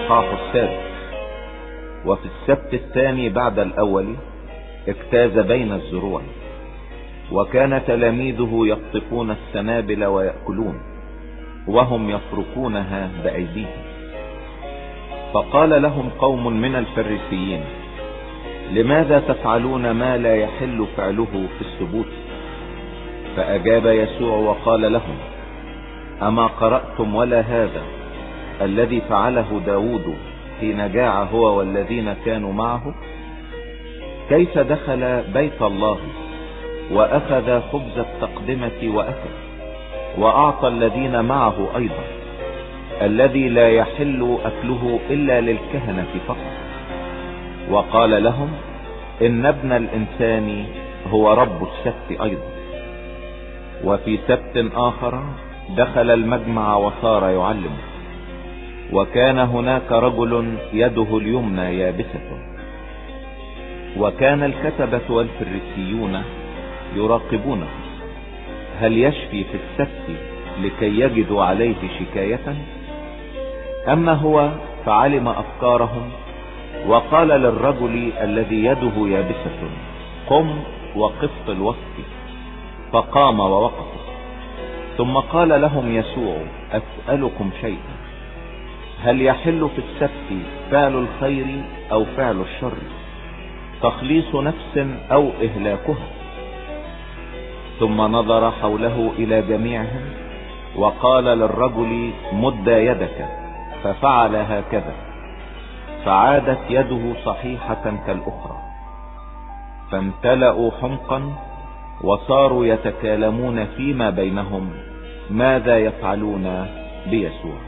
الإصحاح 6. وفي السبت الثاني بعد الأول اجتاز بين الزروع، وكان تلاميذه يقطفون السنابل ويأكلون وهم يفركونها بأيديهم. فقال لهم قوم من الفريسيين: لماذا تفعلون ما لا يحل فعله في السبوت؟ فأجاب يسوع وقال لهم: أما قرأتم ولا هذا الذي فعله داود حين جاع هو والذين كانوا معه؟ كيف دخل بيت الله وأخذ خبز التقدمة وأكل، وأعطى الذين معه أيضا، الذي لا يحل أكله إلا للكهنة فقط. وقال لهم: إن ابن الإنسان هو رب السبت أيضا. وفي سبت آخر دخل المجمع وصار يعلم، وكان هناك رجل يده اليمنى يابسة. وكان الكتبة والفريسيون يراقبونه هل يشفي في السبت لكي يجدوا عليه شكاية. أما هو فعلم أفكارهم، وقال للرجل الذي يده يابسة: قم وقف في الوسط. فقام ووقف. ثم قال لهم يسوع: أسألكم شيئا، هل يحل في السبت فعل الخير أو فعل الشر، تخليص نفس أو إهلاكها؟ ثم نظر حوله إلى جميعهم وقال للرجل: مد يدك. ففعل هكذا، فعادت يده صحيحة كالأخرى. فامتلأوا حمقا وصاروا يتكالمون فيما بينهم ماذا يفعلون بيسوع.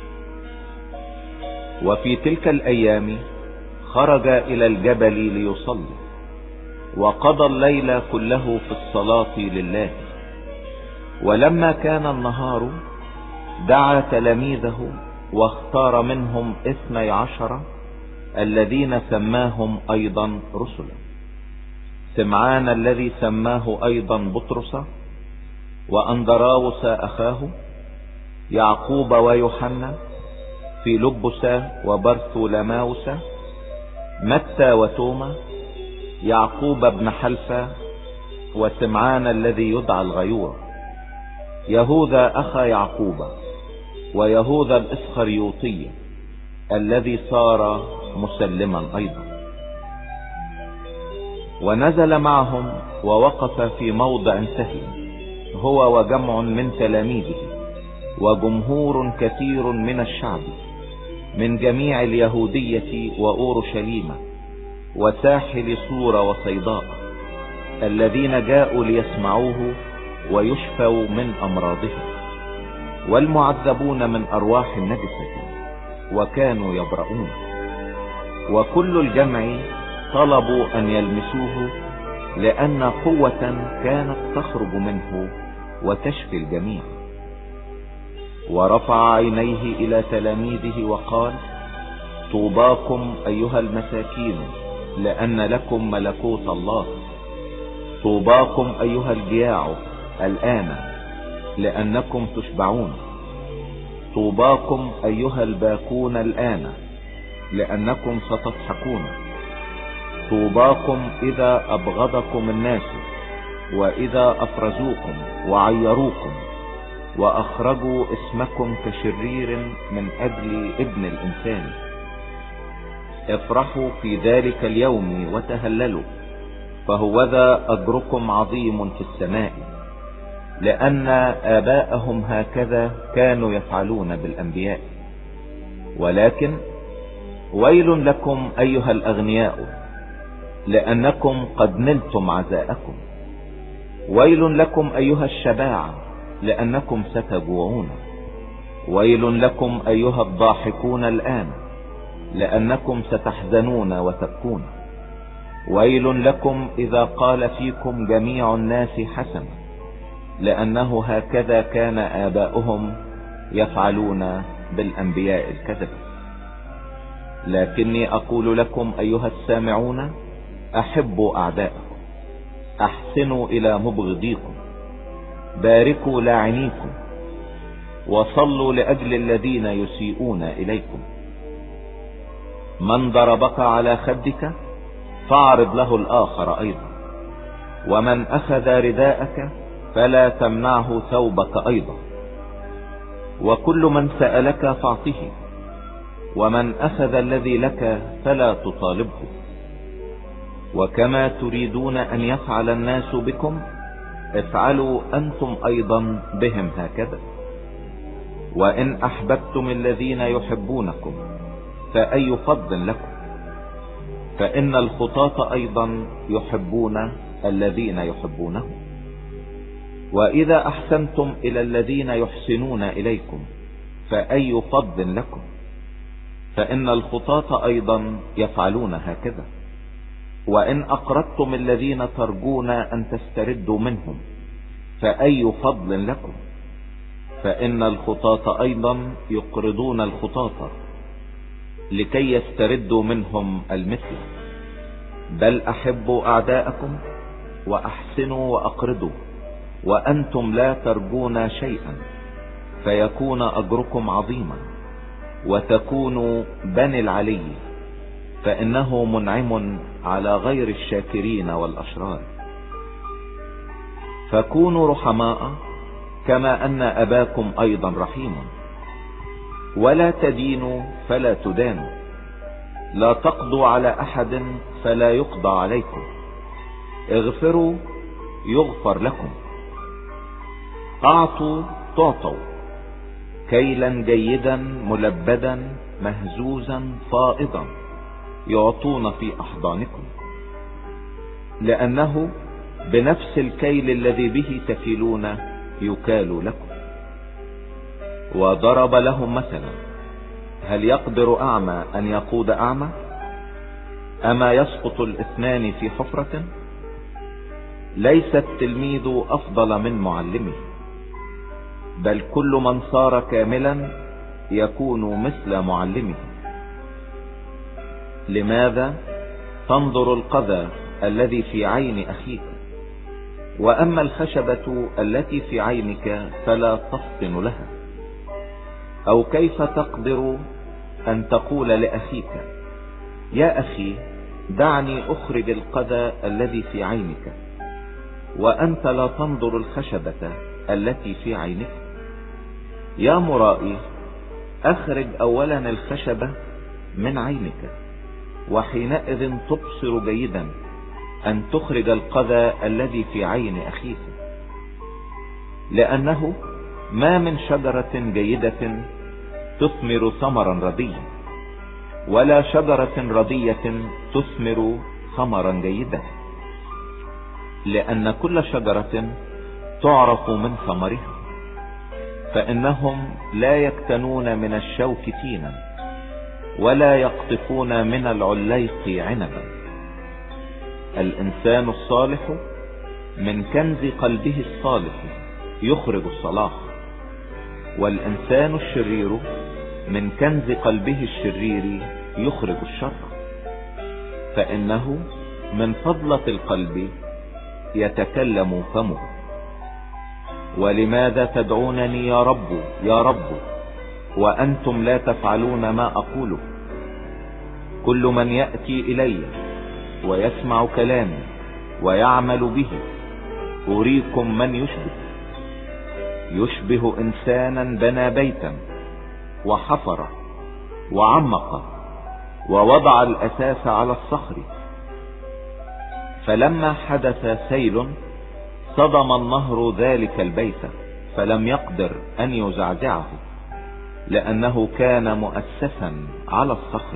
وفي تلك الأيام خرج إلى الجبل ليصلي، وقضى الليل كله في الصلاة لله. ولما كان النهار دعا تلاميذه واختار منهم 12 الذين سماهم أيضا رسلا: سمعان الذي سماه أيضا بطرس، وأندراوس أخاه، يعقوب ويوحنا، فيلبس وبرثولماوس، متى وتوما، يعقوب بن حلفة، وسمعان الذي يدعى الغيور، يهوذا أخا يعقوب، ويهوذا الإسخريوطي الذي صار مسلما أيضا. ونزل معهم ووقف في موضع سهل هو وجمع من تلاميذه وجمهور كثير من الشعب من جميع اليهودية وأورشليم وساحل صور وصيداء، الذين جاءوا ليسمعوه ويشفوا من أمراضهم، والمعذبون من أرواح النجسة وكانوا يبرؤون. وكل الجمع طلبوا أن يلمسوه، لأن قوة كانت تخرج منه وتشفي الجميع. ورفع عينيه إلى تلاميذه وقال: طوباكم أيها المساكين، لأن لكم ملكوت الله. طوباكم أيها الجياع الآن، لأنكم تشبعون. طوباكم أيها الباكون الآن، لأنكم ستضحكون. طوباكم إذا أبغضكم الناس، وإذا أفرزوكم وعيروكم وأخرجوا اسمكم كشرير من أجل ابن الإنسان. افرحوا في ذلك اليوم وتهللوا، فهوذا أجركم عظيم في السماء، لأن آباءهم هكذا كانوا يفعلون بالأنبياء. ولكن ويل لكم أيها الأغنياء، لأنكم قد نلتم عزاءكم. ويل لكم أيها الشباع، لأنكم ستجوعون. ويل لكم أيها الضاحكون الآن، لأنكم ستحزنون وتبكون. ويل لكم إذا قال فيكم جميع الناس حسنا، لأنه هكذا كان آباؤهم يفعلون بالأنبياء الكذبة. لكني أقول لكم أيها السامعون: أحبوا أعداءكم، أحسنوا إلى مبغضيكم، باركوا لاعنيكم، وصلوا لأجل الذين يسيئون إليكم، من ضربك على خدك فاعرض له الآخر أيضا، ومن أخذ رداءك فلا تمنعه ثوبك أيضا، وكل من سألك فاعطه، ومن أخذ الذي لك فلا تطالبه. وكما تريدون أن يفعل الناس بكم افعلوا أنتم أيضا بهم هكذا. وإن أحببتم الذين يحبونكم فأي فضل لكم، فإن الخطاة أيضا يحبون الذين يحبونهم. وإذا أحسنتم إلى الذين يحسنون إليكم فأي فضل لكم، فإن الخطاة أيضا يفعلون هكذا. وإن أقرضتم الذين ترجون أن تستردوا منهم فأي فضل لكم، فإن الخطاة أيضا يقرضون الخطاة لكي يستردوا منهم المثل. بل أحبوا أعداءكم وأحسنوا وأقرضوا وأنتم لا ترجون شيئا، فيكون أجركم عظيما وتكونوا بني العلي، فإنه منعم على غير الشاكرين والأشرار. فكونوا رحماء كما أن أباكم أيضا رحيم. ولا تدينوا فلا تدانوا، لا تقضوا على أحد فلا يقضى عليكم، اغفروا يغفر لكم، أعطوا تعطوا، كيلا جيدا ملبدا مهزوزا فائضا يعطون في أحضانكم، لأنه بنفس الكيل الذي به تكيلون يكال لكم. وضرب لهم مثلا: هل يقدر أعمى أن يقود أعمى؟ أما يسقط الاثنان في حفرة؟ ليس التلميذ أفضل من معلمه، بل كل من صار كاملا يكون مثل معلمه. لماذا تنظر القذى الذي في عين أخيك، وأما الخشبة التي في عينك فلا تفطن لها؟ أو كيف تقدر أن تقول لأخيك: يا أخي دعني أخرج القذى الذي في عينك، وأنت لا تنظر الخشبة التي في عينك؟ يا مرائي، أخرج أولا الخشبة من عينك، وحينئذ تبصر جيدا أن تخرج القذى الذي في عين أخيك. لأنه ما من شجرة جيدة تثمر ثمرا رديا، ولا شجرة ردية تثمر ثمرا جيدا، لأن كل شجرة تعرف من ثمرها. فإنهم لا يكتنون من الشوك تينا، ولا يقطفون من العليق عنبا. الإنسان الصالح من كنز قلبه الصالح يخرج الصلاح، والإنسان الشرير من كنز قلبه الشرير يخرج الشر. فإنه من فضلة القلب يتكلم فمه. ولماذا تدعونني يا رب يا رب وأنتم لا تفعلون ما أقوله؟ كل من يأتي إلي ويسمع كلامي ويعمل به أريكم من يشبه إنسانا بنى بيتا وحفر وعمق ووضع الأساس على الصخر، فلما حدث سيل صدم النهر ذلك البيت فلم يقدر أن يزعزعه، لأنه كان مؤسسا على الصخر.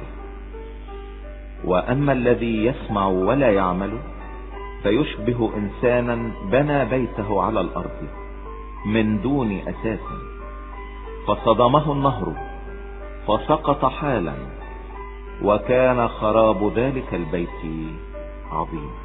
وأما الذي يسمع ولا يعمل فيشبه إنسانا بنى بيته على الأرض من دون أساس، فصدمه النهر فسقط حالا، وكان خراب ذلك البيت عظيم.